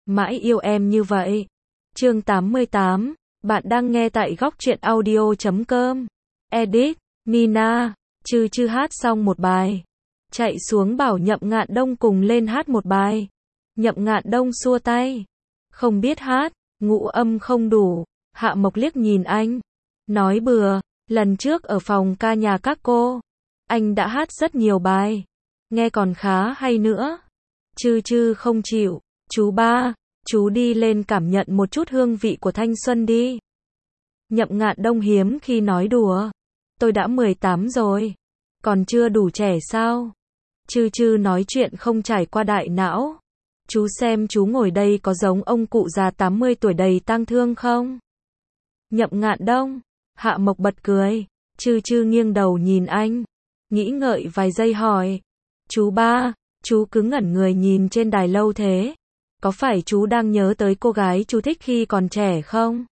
Mãi yêu em như vậy. Chương 88, bạn đang nghe tại góc truyện audio.com. Edit, Nina. Chư chư hát xong một bài, chạy xuống bảo Nhậm Ngạn Đông cùng lên hát một bài. Nhậm Ngạn Đông xua tay, không biết hát, ngũ âm không đủ. Hạ Mộc liếc nhìn anh, nói bừa, lần trước ở phòng ca nhà các cô, anh đã hát rất nhiều bài, nghe còn khá hay nữa. Chư chư không chịu, chú ba, chú đi lên cảm nhận một chút hương vị của thanh xuân đi. Nhậm Ngạn Đông hiếm khi nói đùa, tôi đã 18 rồi, còn chưa đủ trẻ sao? Chư chư nói chuyện không trải qua đại não. Chú xem chú ngồi đây có giống ông cụ già 80 tuổi đầy tang thương không? Nhậm Ngạn Đông, Hạ Mộc bật cười, chư chư nghiêng đầu nhìn anh, nghĩ ngợi vài giây hỏi, chú ba, chú cứ ngẩn người nhìn trên đài lâu thế, có phải chú đang nhớ tới cô gái chú thích khi còn trẻ không?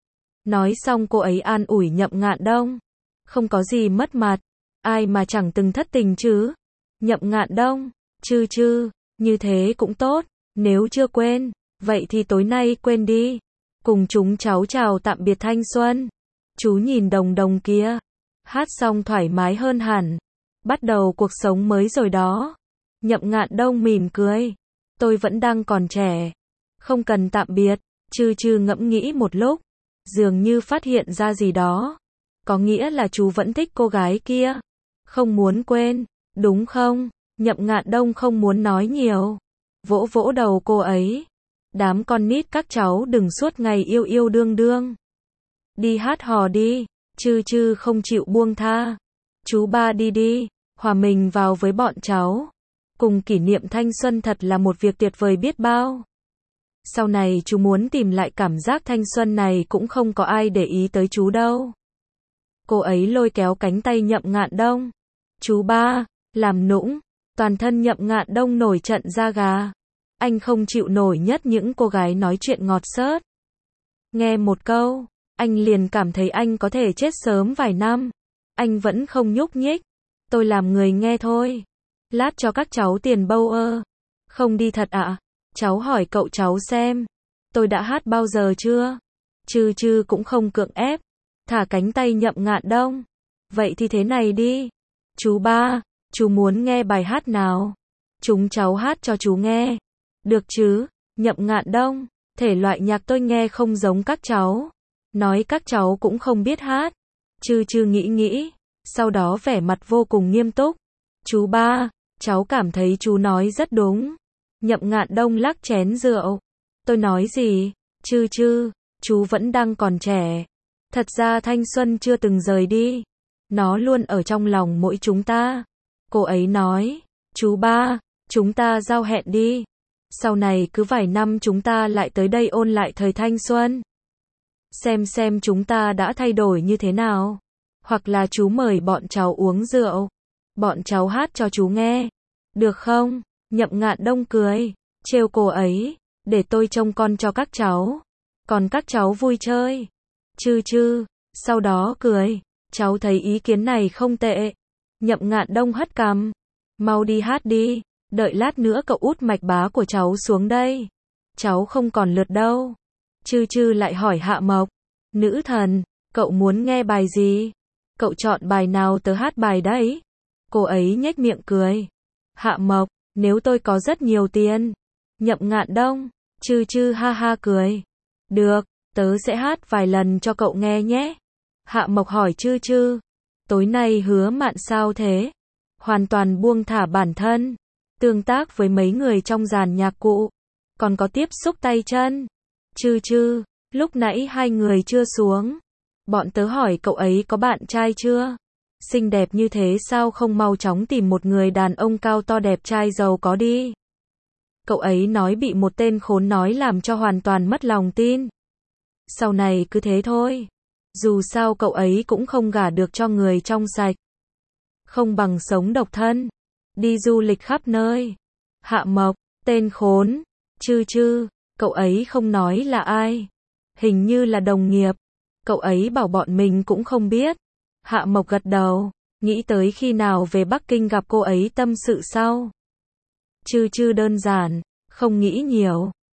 Nói xong cô ấy an ủi Nhậm Ngạn Đông, không có gì mất mặt, ai mà chẳng từng thất tình chứ? Nhậm Ngạn Đông, chư chư, như thế cũng tốt, nếu chưa quên, vậy thì tối nay quên đi, cùng chúng cháu chào tạm biệt thanh xuân. Chú nhìn đồng đồng kia, hát xong thoải mái hơn hẳn, bắt đầu cuộc sống mới rồi đó. Nhậm Ngạn Đông mỉm cười, tôi vẫn đang còn trẻ, không cần tạm biệt. Chư chư ngẫm nghĩ một lúc, dường như phát hiện ra gì đó, có nghĩa là chú vẫn thích cô gái kia, không muốn quên, đúng không? Nhậm Ngạn Đông không muốn nói nhiều, vỗ vỗ đầu cô ấy, đám con nít các cháu đừng suốt ngày yêu yêu đương đương, đi hát hò đi. Chư chư không chịu buông tha, chú ba đi đi, hòa mình vào với bọn cháu, cùng kỷ niệm thanh xuân thật là một việc tuyệt vời biết bao. Sau này chú muốn tìm lại cảm giác thanh xuân này cũng không có ai để ý tới chú đâu. Cô ấy lôi kéo cánh tay Nhậm Ngạn Đông, chú ba, làm nũng. Toàn thân Nhậm Ngạn Đông nổi trận da gà, anh không chịu nổi nhất những cô gái nói chuyện ngọt xớt. Nghe một câu, anh liền cảm thấy anh có thể chết sớm vài năm. Anh vẫn không nhúc nhích, tôi làm người nghe thôi. Lát cho các cháu tiền bâu ơ. Không đi thật ạ? Cháu hỏi cậu cháu xem, tôi đã hát bao giờ chưa? Chư chư cũng không cưỡng ép, thả cánh tay Nhậm Ngạn Đông. Vậy thì thế này đi, chú ba, chú muốn nghe bài hát nào? Chúng cháu hát cho chú nghe. Được chứ? Nhậm Ngạn Đông, thể loại nhạc tôi nghe không giống các cháu. Nói các cháu cũng không biết hát. Chư chư nghĩ, sau đó vẻ mặt vô cùng nghiêm túc. Chú ba, cháu cảm thấy chú nói rất đúng. Nhậm Ngạn Đông lắc chén rượu. Tôi nói gì? Chư chư, chú vẫn đang còn trẻ. Thật ra thanh xuân chưa từng rời đi. Nó luôn ở trong lòng mỗi chúng ta. Cô ấy nói, chú ba, chúng ta giao hẹn đi. Sau này cứ vài năm chúng ta lại tới đây ôn lại thời thanh xuân. Xem chúng ta đã thay đổi như thế nào. Hoặc là chú mời bọn cháu uống rượu. Bọn cháu hát cho chú nghe. Được không? Nhậm Ngạn Đông cười, trêu cô ấy, để tôi trông con cho các cháu. Còn các cháu vui chơi. Chư chư, sau đó cười, cháu thấy ý kiến này không tệ. Nhậm Ngạn Đông hất cằm, mau đi hát đi, đợi lát nữa cậu út mạch bá của cháu xuống đây. Cháu không còn lượt đâu. Chư chư lại hỏi Hạ Mộc, nữ thần, cậu muốn nghe bài gì? Cậu chọn bài nào tớ hát bài đấy? Cô ấy nhếch miệng cười. Hạ Mộc, nếu tôi có rất nhiều tiền. Nhậm Ngạn Đông, chư chư ha ha cười. Được, tớ sẽ hát vài lần cho cậu nghe nhé. Hạ Mộc hỏi chư chư, tối nay Hứa Mạn sao thế? Hoàn toàn buông thả bản thân, tương tác với mấy người trong dàn nhạc cụ, còn có tiếp xúc tay chân. Chư chư, lúc nãy hai người chưa xuống, bọn tớ hỏi cậu ấy có bạn trai chưa? Xinh đẹp như thế sao không mau chóng tìm một người đàn ông cao to đẹp trai giàu có đi? Cậu ấy nói bị một tên khốn nói làm cho hoàn toàn mất lòng tin. Sau này cứ thế thôi. Dù sao cậu ấy cũng không gả được cho người trong sạch. Không bằng sống độc thân, đi du lịch khắp nơi. Hạ Mộc, tên khốn. Chư chư, cậu ấy không nói là ai. Hình như là đồng nghiệp. Cậu ấy bảo bọn mình cũng không biết. Hạ Mộc gật đầu, nghĩ tới khi nào về Bắc Kinh gặp cô ấy tâm sự sau. Chư chư đơn giản, không nghĩ nhiều.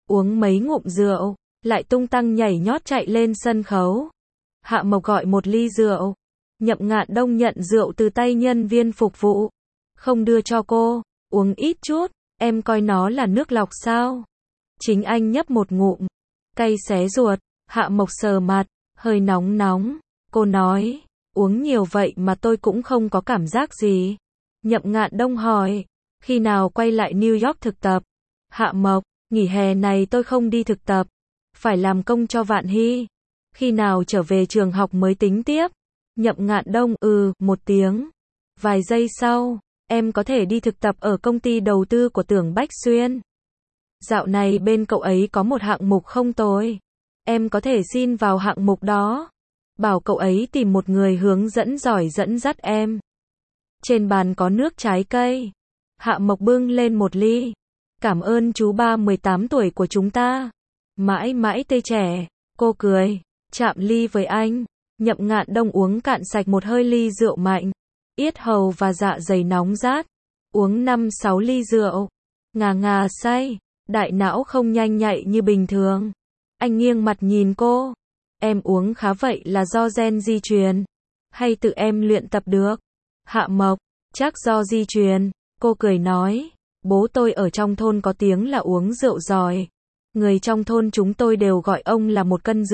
uống mấy ngụm rượu, lại tung tăng nhảy nhót chạy lên sân khấu. Hạ Mộc gọi một ly rượu. Nhậm Ngạn Đông nhận rượu từ tay nhân viên phục vụ. Không đưa cho cô, uống ít chút, em coi nó là nước lọc sao? Chính anh nhấp một ngụm, cay xé ruột. Hạ Mộc sờ mặt, hơi nóng nóng. Cô nói, uống nhiều vậy mà tôi cũng không có cảm giác gì. Nhậm Ngạn Đông hỏi, khi nào quay lại New York thực tập? Hạ Mộc, nghỉ hè này tôi không đi thực tập, phải làm công cho Vạn Hy. Khi nào trở về trường học mới tính tiếp? Nhậm Ngạn Đông, một tiếng. Vài giây sau, em có thể đi thực tập ở công ty đầu tư của Tưởng Bách Xuyên. Dạo này bên cậu ấy có một hạng mục không tồi. Em có thể xin vào hạng mục đó. Bảo cậu ấy tìm một người hướng dẫn giỏi dẫn dắt em. Trên bàn có nước trái cây. Hạ Mộc bưng lên một ly. Cảm ơn chú ba 18 tuổi của chúng ta. Mãi mãi tê trẻ. Cô cười, chạm ly với anh. Nhậm Ngạn Đông uống cạn sạch một hơi ly rượu mạnh. Yết hầu và dạ dày nóng rát. Uống 5-6 ly rượu. Ngà ngà say. Đại não không nhanh nhạy như bình thường. Anh nghiêng mặt nhìn cô. Em uống khá vậy là do gen di truyền. Hay tự em luyện tập được? Hạ Mộc, chắc do di truyền. Cô cười nói. Bố tôi ở trong thôn có tiếng là uống rượu giỏi. Người trong thôn chúng tôi đều gọi ông là 1,5 cân.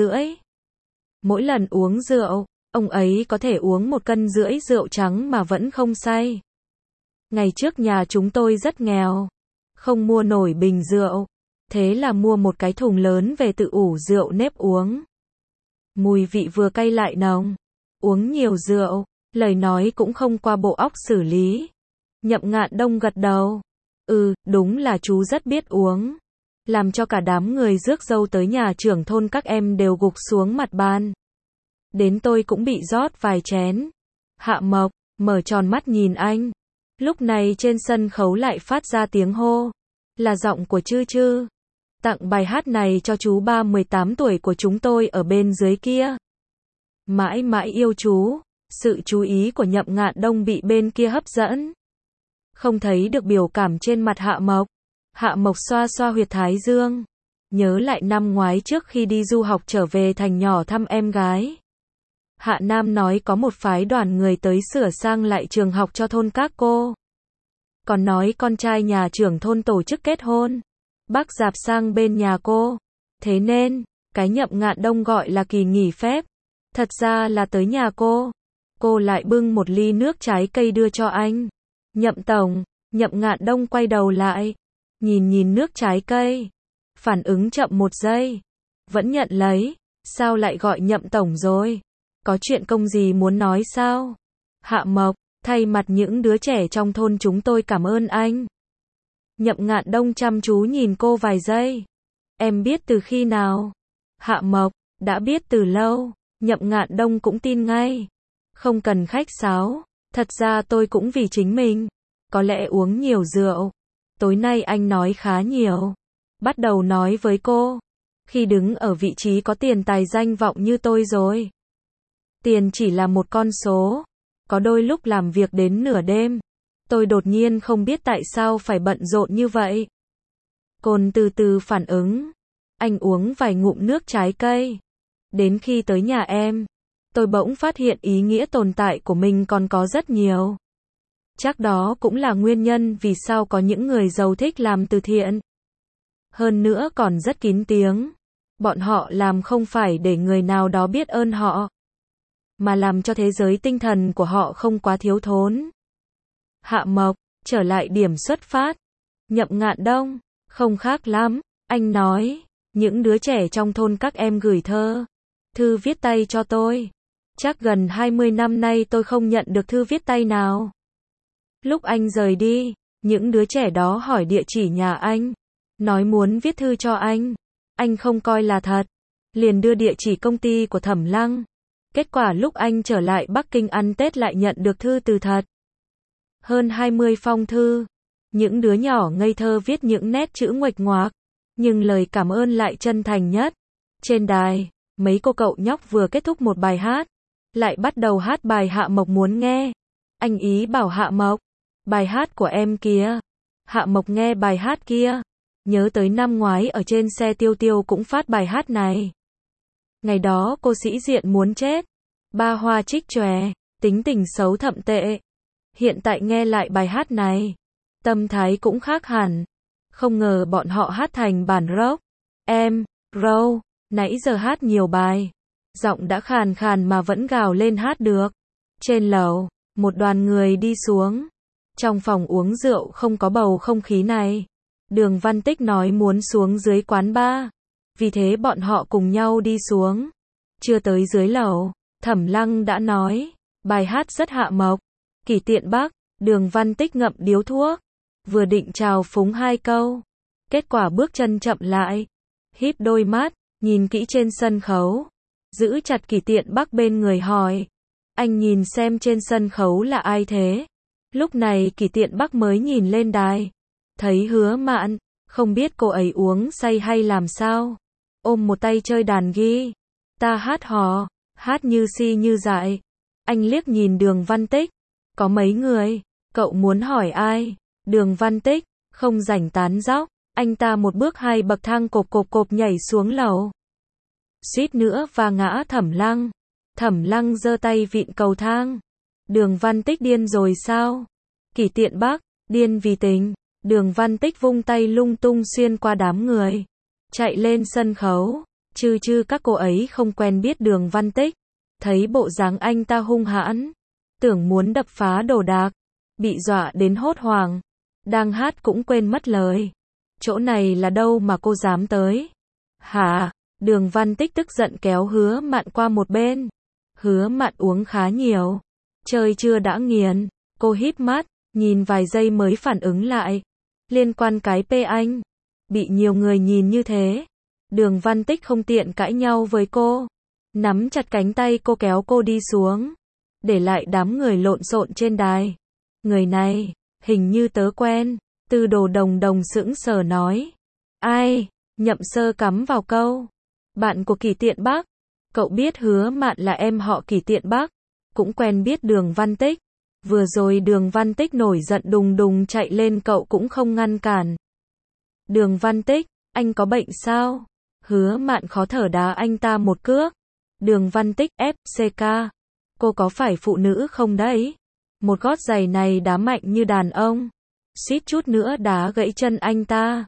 Mỗi lần uống rượu, ông ấy có thể uống 1,5 cân rượu trắng mà vẫn không say. Ngày trước nhà chúng tôi rất nghèo, không mua nổi bình rượu, thế là mua một cái thùng lớn về tự ủ rượu nếp uống. Mùi vị vừa cay lại nồng. Uống nhiều rượu, lời nói cũng không qua bộ óc xử lý. Nhậm Ngạn Đông gật đầu. Đúng là chú rất biết uống. Làm cho cả đám người rước dâu tới nhà trưởng thôn các em đều gục xuống mặt bàn. Đến tôi cũng bị rót vài chén. Hạ Mộc, mở tròn mắt nhìn anh. Lúc này trên sân khấu lại phát ra tiếng hô. Là giọng của Chư Chư. Tặng bài hát này cho chú ba 18 tuổi của chúng tôi ở bên dưới kia. Mãi mãi yêu chú. Sự chú ý của Nhậm Ngạn Đông bị bên kia hấp dẫn. Không thấy được biểu cảm trên mặt Hạ Mộc. Hạ Mộc xoa xoa huyệt thái dương. Nhớ lại năm ngoái trước khi đi du học trở về thành nhỏ thăm em gái. Hạ Nam nói có một phái đoàn người tới sửa sang lại trường học cho thôn các cô. Còn nói con trai nhà trưởng thôn tổ chức kết hôn. Bác dạp sang bên nhà cô. Thế nên, cái Nhậm Ngạn Đông gọi là kỳ nghỉ phép. Thật ra là tới nhà cô. Cô lại bưng một ly nước trái cây đưa cho anh. Nhậm tổng, Nhậm Ngạn Đông quay đầu lại. Nhìn nước trái cây. Phản ứng chậm một giây. Vẫn nhận lấy. Sao lại gọi Nhậm tổng rồi? Có chuyện công gì muốn nói sao? Hạ Mộc, thay mặt những đứa trẻ trong thôn chúng tôi cảm ơn anh. Nhậm Ngạn Đông chăm chú nhìn cô vài giây. Em biết từ khi nào? Hạ Mộc, đã biết từ lâu. Nhậm Ngạn Đông cũng tin ngay. Không cần khách sáo. Thật ra tôi cũng vì chính mình. Có lẽ uống nhiều rượu. Tối nay anh nói khá nhiều. Bắt đầu nói với cô. Khi đứng ở vị trí có tiền tài danh vọng như tôi rồi. Tiền chỉ là một con số. Có đôi lúc làm việc đến nửa đêm. Tôi đột nhiên không biết tại sao phải bận rộn như vậy. Cồn từ từ phản ứng. Anh uống vài ngụm nước trái cây. Đến khi tới nhà em, tôi bỗng phát hiện ý nghĩa tồn tại của mình còn có rất nhiều. Chắc đó cũng là nguyên nhân vì sao có những người giàu thích làm từ thiện. Hơn nữa còn rất kín tiếng. Bọn họ làm không phải để người nào đó biết ơn họ, mà làm cho thế giới tinh thần của họ không quá thiếu thốn. Hạ Mộc, trở lại điểm xuất phát. Nhậm Ngạn Đông, không khác lắm, anh nói. Những đứa trẻ trong thôn các em gửi thư viết tay cho tôi. Chắc gần 20 năm nay tôi không nhận được thư viết tay nào. Lúc anh rời đi, những đứa trẻ đó hỏi địa chỉ nhà anh. Nói muốn viết thư cho anh. Anh không coi là thật. Liền đưa địa chỉ công ty của Thẩm Lăng. Kết quả lúc anh trở lại Bắc Kinh ăn Tết lại nhận được thư từ thật. Hơn 20 phong thư. Những đứa nhỏ ngây thơ viết những nét chữ nguệch ngoạc. Nhưng lời cảm ơn lại chân thành nhất. Trên đài, mấy cô cậu nhóc vừa kết thúc một bài hát. Lại bắt đầu hát bài Hạ Mộc muốn nghe. Anh ý bảo Hạ Mộc. Bài hát của em kìa. Hạ Mộc nghe bài hát kia. Nhớ tới năm ngoái ở trên xe Tiêu Tiêu cũng phát bài hát này. Ngày đó cô sĩ diện muốn chết. Ba hoa trích chòe, tính tình xấu thậm tệ. Hiện tại nghe lại bài hát này, tâm thái cũng khác hẳn. Không ngờ bọn họ hát thành bản rock. Em, Row, nãy giờ hát nhiều bài. Giọng đã khàn khàn mà vẫn gào lên hát được. Trên lầu, một đoàn người đi xuống. Trong phòng uống rượu không có bầu không khí này. Đường Văn Tích nói muốn xuống dưới quán bar. Vì thế bọn họ cùng nhau đi xuống. Chưa tới dưới lầu, Thẩm Lăng đã nói, bài hát rất hạ mộc. Kỷ Tiện Bắc, Đường Văn Tích ngậm điếu thuốc. Vừa định chào phúng hai câu. Kết quả bước chân chậm lại. Híp đôi mắt, nhìn kỹ trên sân khấu. Giữ chặt Kỷ Tiện Bắc bên người hỏi. Anh nhìn xem trên sân khấu là ai thế? Lúc này Kỷ Tiện Bắc mới nhìn lên đài. Thấy Hứa Mạn, không biết cô ấy uống say hay làm sao. Ôm một tay chơi đàn ghi. Ta hát hò, hát như si như dại. Anh liếc nhìn Đường Văn Tích. Có mấy người, cậu muốn hỏi ai? Đường Văn Tích, không rảnh tán dóc. Anh ta một bước hai bậc thang cộp cộp cộp nhảy xuống lầu. Suýt nữa và ngã Thẩm Lăng. Thẩm Lăng giơ tay vịn cầu thang. Đường Văn Tích điên rồi sao? Kỷ Tiện Bắc, điên vì tình. Đường Văn Tích vung tay lung tung xuyên qua đám người. Chạy lên sân khấu. Chứ các cô ấy không quen biết Đường Văn Tích. Thấy bộ dáng anh ta hung hãn. Tưởng muốn đập phá đồ đạc. Bị dọa đến hốt hoảng. Đang hát cũng quên mất lời. Chỗ này là đâu mà cô dám tới? Hả? Đường Văn Tích tức giận kéo Hứa Mạn qua một bên. Hứa Mạn uống khá nhiều. Chơi chưa đã nghiền. Cô híp mắt, nhìn vài giây mới phản ứng lại. Liên quan cái P anh. Bị nhiều người nhìn như thế. Đường Văn Tích không tiện cãi nhau với cô. Nắm chặt cánh tay cô kéo cô đi xuống. Để lại đám người lộn xộn trên đài. Người này, hình như tớ quen. Tư Đồ Đồng Đồng sững sờ nói. Ai? Nhậm Sơ cắm vào câu. Bạn của Kỷ Tiện Bắc. Cậu biết Hứa Mạn là em họ Kỷ Tiện Bắc. Cũng quen biết Đường Văn Tích. Vừa rồi Đường Văn Tích nổi giận đùng đùng chạy lên cậu cũng không ngăn cản. Đường Văn Tích, anh có bệnh sao? Hứa Mạn khó thở đá anh ta một cước. Đường Văn Tích, FCK. Cô có phải phụ nữ không đấy? Một gót giày này đá mạnh như đàn ông. Suýt chút nữa đá gãy chân anh ta.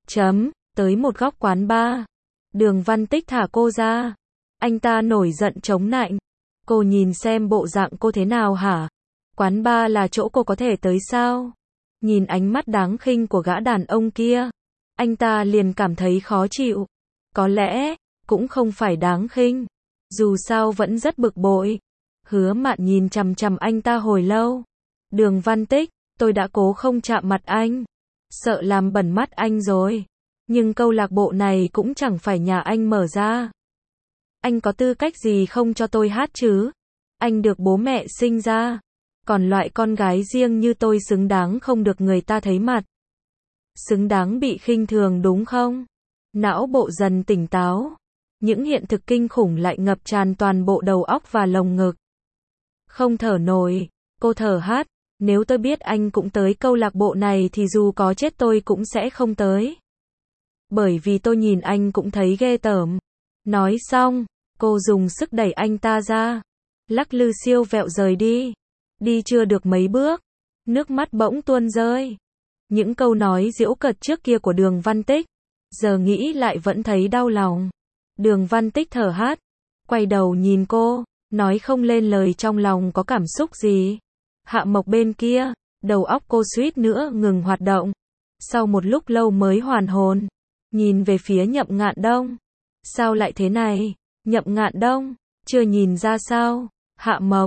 Tới một góc quán bar. Đường Văn Tích thả cô ra. Anh ta nổi giận chống nạnh. Cô nhìn xem bộ dạng cô thế nào hả? Quán bar là chỗ cô có thể tới sao? Nhìn ánh mắt đáng khinh của gã đàn ông kia. Anh ta liền cảm thấy khó chịu. Có lẽ, cũng không phải đáng khinh. Dù sao vẫn rất bực bội. Hứa Mạn nhìn chằm chằm anh ta hồi lâu. Đường Văn Tích, tôi đã cố không chạm mặt anh. Sợ làm bẩn mắt anh rồi. Nhưng câu lạc bộ này cũng chẳng phải nhà anh mở ra. Anh có tư cách gì không cho tôi hát chứ? Anh được bố mẹ sinh ra. Còn loại con gái riêng như tôi xứng đáng không được người ta thấy mặt. Xứng đáng bị khinh thường đúng không? Não bộ dần tỉnh táo. Những hiện thực kinh khủng lại ngập tràn toàn bộ đầu óc và lồng ngực. Không thở nổi, cô thở hắt. Nếu tôi biết anh cũng tới câu lạc bộ này thì dù có chết tôi cũng sẽ không tới. Bởi vì tôi nhìn anh cũng thấy ghê tởm. Nói xong, cô dùng sức đẩy anh ta ra. Lắc lư siêu vẹo rời đi. Đi chưa được mấy bước, nước mắt bỗng tuôn rơi. Những câu nói giễu cợt trước kia của Đường Văn Tích, giờ nghĩ lại vẫn thấy đau lòng. Đường Văn Tích thở hắt, quay đầu nhìn cô, nói không lên lời trong lòng có cảm xúc gì. Hạ Mộc bên kia, đầu óc cô suýt nữa ngừng hoạt động. Sau một lúc lâu mới hoàn hồn, nhìn về phía Nhậm Ngạn Đông. Sao lại thế này? Nhậm Ngạn Đông, chưa nhìn ra sao? Hạ Mộc,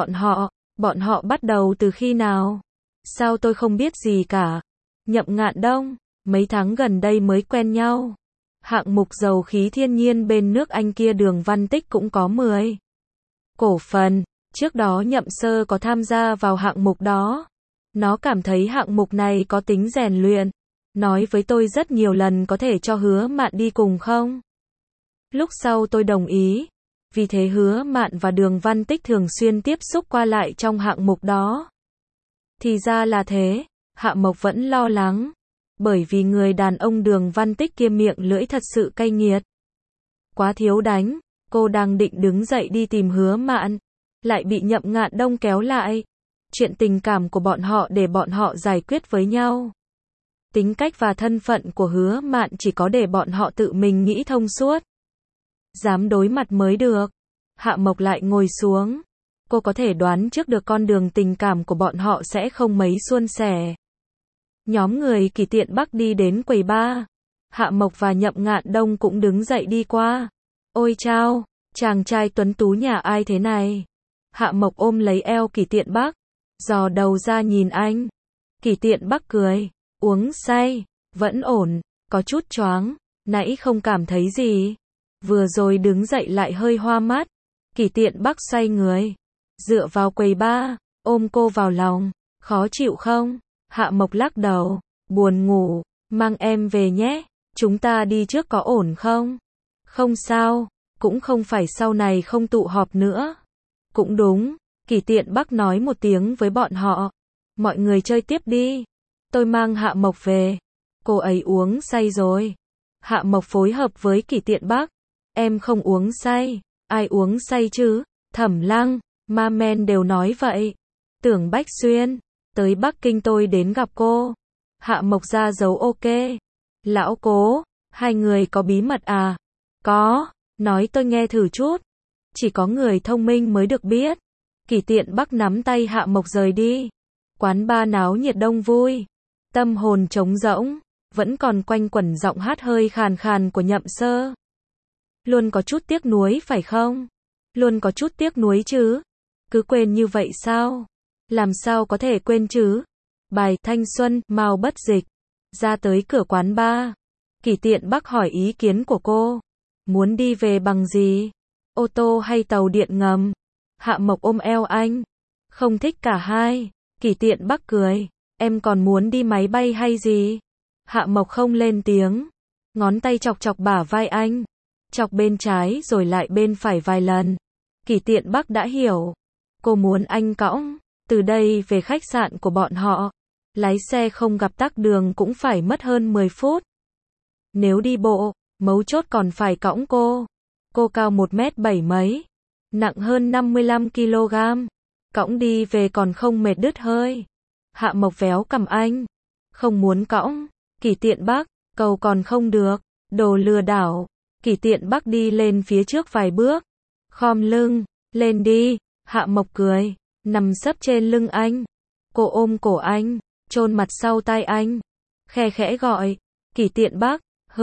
bọn họ bắt đầu từ khi nào? Sao tôi không biết gì cả? Nhậm Ngạn Đông, mấy tháng gần đây mới quen nhau. Hạng mục dầu khí thiên nhiên bên nước Anh kia Đường Văn Tích cũng có 10 cổ phần. Trước đó Nhậm Sơ có tham gia vào hạng mục đó. Nó cảm thấy hạng mục này có tính rèn luyện. Nói với tôi rất nhiều lần có thể cho Hứa Mạn đi cùng không? Lúc sau tôi đồng ý. Vì thế Hứa Mạn và Đường Văn Tích thường xuyên tiếp xúc qua lại trong hạng mục đó. Thì ra là thế, Hạ Mộc vẫn lo lắng. Bởi vì người đàn ông Đường Văn Tích kia miệng lưỡi thật sự cay nghiệt. Quá thiếu đánh, cô đang định đứng dậy đi tìm Hứa Mạn, lại bị Nhậm Ngạn Đông kéo lại. Chuyện tình cảm của bọn họ để bọn họ giải quyết với nhau. Tính cách và thân phận của Hứa Mạn chỉ có để bọn họ tự mình nghĩ thông suốt. Dám đối mặt mới được. Hạ Mộc lại ngồi xuống. Cô có thể đoán trước được con đường tình cảm của bọn họ sẽ không mấy suôn sẻ. Nhóm người Kỳ Tiện Bắc đi đến quầy bar. Hạ Mộc và Nhậm Ngạn Đông cũng đứng dậy đi qua. Ôi chao, chàng trai tuấn tú nhà ai thế này? Hạ Mộc ôm lấy eo Kỳ Tiện Bắc, dò đầu ra nhìn anh. Kỳ Tiện Bắc cười, uống say, vẫn ổn, có chút choáng, nãy không cảm thấy gì. Vừa rồi đứng dậy lại hơi hoa mắt. Kỳ Tiện Bắc xoay người, dựa vào quầy bar, ôm cô vào lòng. Khó chịu không? Hạ Mộc lắc đầu, buồn ngủ, mang em về nhé, chúng ta đi trước có ổn không? Không sao, cũng không phải sau này không tụ họp nữa. Cũng đúng, Kỳ Tiện Bắc nói một tiếng với bọn họ. Mọi người chơi tiếp đi, tôi mang Hạ Mộc về. Cô ấy uống say rồi. Hạ Mộc phối hợp với Kỳ Tiện Bắc. Em không uống say, ai uống say chứ? Thẩm Lăng, Ma Men đều nói vậy. Tưởng Bách Xuyên, tới Bắc Kinh tôi đến gặp cô. Hạ Mộc ra dấu ok. Lão Cố, hai người có bí mật à? Có, nói tôi nghe thử chút. Chỉ có người thông minh mới được biết. Kỳ Tiện Bắc nắm tay Hạ Mộc rời đi. Quán bar náo nhiệt đông vui. Tâm hồn trống rỗng, vẫn còn quanh quẩn giọng hát hơi khàn khàn của Nhậm Sơ. Luôn có chút tiếc nuối phải không? Luôn có chút tiếc nuối chứ? Cứ quên như vậy sao? Làm sao có thể quên chứ? Bài Thanh Xuân, Mao Bất Dịch. Ra tới cửa quán bar. Kỳ Tiện Bắc hỏi ý kiến của cô. Muốn đi về bằng gì? Ô tô hay tàu điện ngầm? Hạ Mộc ôm eo anh. Không thích cả hai. Kỳ Tiện Bắc cười. Em còn muốn đi máy bay hay gì? Hạ Mộc không lên tiếng. Ngón tay chọc chọc bả vai anh. Chọc bên trái rồi lại bên phải vài lần. Kỳ Tiện Bắc đã hiểu. Cô muốn anh cõng. Từ đây về khách sạn của bọn họ. Lái xe không gặp tắc đường cũng phải mất hơn 10 phút. Nếu đi bộ, mấu chốt còn phải cõng cô. Cô cao 1m7 mấy. Nặng hơn 55 kg. Cõng đi về còn không mệt đứt hơi. Hạ Mộc véo cằm anh. Không muốn cõng. Kỳ Tiện Bắc, cầu còn không được. Đồ lừa đảo. Kỳ Tiện Bắc đi lên phía trước vài bước. Khom lưng, lên đi. Hạ Mộc cười, nằm sấp trên lưng anh. Cô ôm cổ anh, chôn mặt sau tai anh. Khe khẽ gọi. Kỳ Tiện Bắc,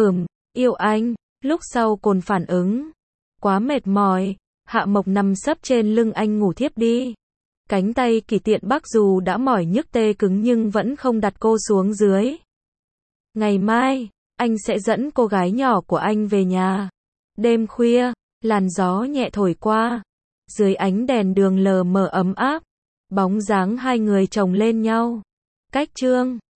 yêu anh. Lúc sau cồn phản ứng. Quá mệt mỏi. Hạ Mộc nằm sấp trên lưng anh ngủ thiếp đi. Cánh tay Kỳ Tiện Bắc dù đã mỏi nhức tê cứng nhưng vẫn không đặt cô xuống dưới. Ngày mai, anh sẽ dẫn cô gái nhỏ của anh về nhà. Đêm khuya, làn gió nhẹ thổi qua. Dưới ánh đèn đường lờ mờ ấm áp. Bóng dáng hai người chồng lên nhau. Cách chương